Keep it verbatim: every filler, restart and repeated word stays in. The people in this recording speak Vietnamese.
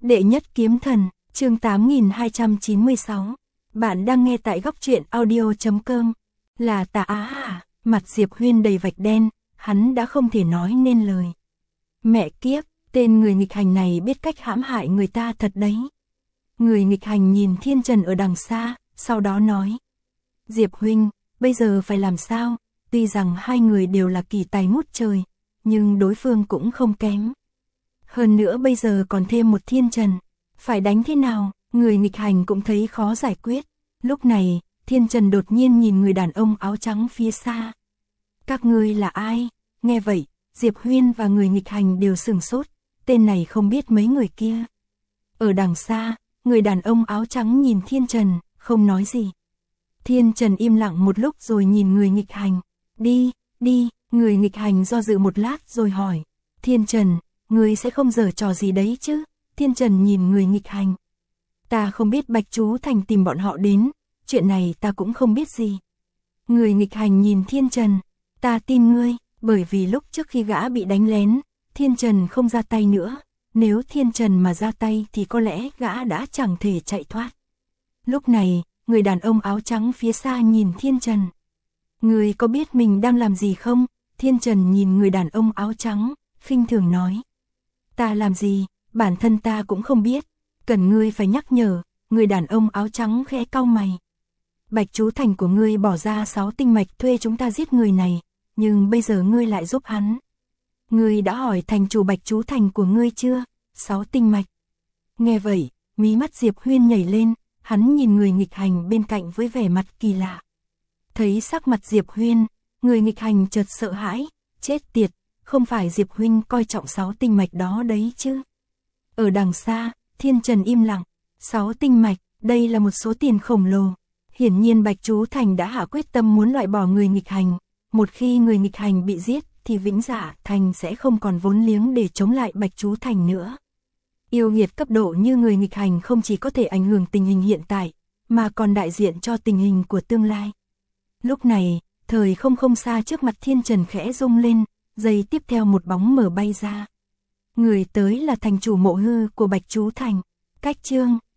Đệ nhất kiếm thần, chương tám nghìn hai trăm chín mươi sáu. Bạn đang nghe tại góc truyện audio chấm com. Là Tà Á à? Mặt Diệp Huyên đầy vạch đen, hắn đã không thể nói nên lời. Mẹ kiếp, tên người nghịch hành này biết cách hãm hại người ta thật đấy. Người nghịch hành nhìn Thiên Trần ở đằng xa, sau đó nói. Diệp huynh, bây giờ phải làm sao? Tuy rằng hai người đều là kỳ tài ngút trời, nhưng đối phương cũng không kém. Hơn nữa bây giờ còn thêm một Thiên Trần, phải đánh thế nào? Người nghịch hành cũng thấy khó giải quyết. Lúc này, Thiên Trần đột nhiên nhìn người đàn ông áo trắng phía xa. Các ngươi là ai? Nghe vậy, Diệp Huyên và người nghịch hành đều sửng sốt, tên này không biết mấy người kia. Ở đằng xa, người đàn ông áo trắng nhìn Thiên Trần, không nói gì. Thiên Trần im lặng một lúc rồi nhìn người nghịch hành. Đi, đi, người nghịch hành do dự một lát rồi hỏi. Thiên Trần, ngươi sẽ không giở trò gì đấy chứ? Thiên Trần nhìn người nghịch hành. Ta không biết Bạch Chú Thành tìm bọn họ đến, chuyện này ta cũng không biết gì. Người nghịch hành nhìn Thiên Trần. Ta tin ngươi, bởi vì lúc trước khi gã bị đánh lén, Thiên Trần không ra tay nữa. Nếu Thiên Trần mà ra tay thì có lẽ gã đã chẳng thể chạy thoát. Lúc này, người đàn ông áo trắng phía xa nhìn Thiên Trần. Ngươi có biết mình đang làm gì không? Thiên Trần nhìn người đàn ông áo trắng, khinh thường nói. Ta làm gì, bản thân ta cũng không biết. Cần ngươi phải nhắc nhở. Người đàn ông áo trắng khẽ cau mày. Bạch Chú Thành của ngươi bỏ ra sáu tinh mạch thuê chúng ta giết người này, nhưng bây giờ ngươi lại giúp hắn. Ngươi đã hỏi thành chủ Bạch Chú Thành của ngươi chưa? Sáu tinh mạch. Nghe vậy, mí mắt Diệp Huyên nhảy lên, hắn nhìn người nghịch hành bên cạnh với vẻ mặt kỳ lạ. Thấy sắc mặt Diệp Huyên, người nghịch hành chợt sợ hãi, chết tiệt, không phải Diệp huynh coi trọng sáu tinh mạch đó đấy chứ? Ở đằng xa, Thiên Trần im lặng. Sáu tinh mạch, đây là một số tiền khổng lồ. Hiển nhiên Bạch Chú Thành đã hạ quyết tâm muốn loại bỏ người nghịch hành. Một khi người nghịch hành bị giết, thì Vĩnh Dạ Thành sẽ không còn vốn liếng để chống lại Bạch Chú Thành nữa. Yêu nghiệt cấp độ như người nghịch hành không chỉ có thể ảnh hưởng tình hình hiện tại, mà còn đại diện cho tình hình của tương lai. Lúc này, thời không không xa trước mặt Thiên Trần khẽ rung lên, giây tiếp theo một bóng mở bay ra. Người tới là thành chủ Mộ Hư của Bạch Chú Thành. Cách chương,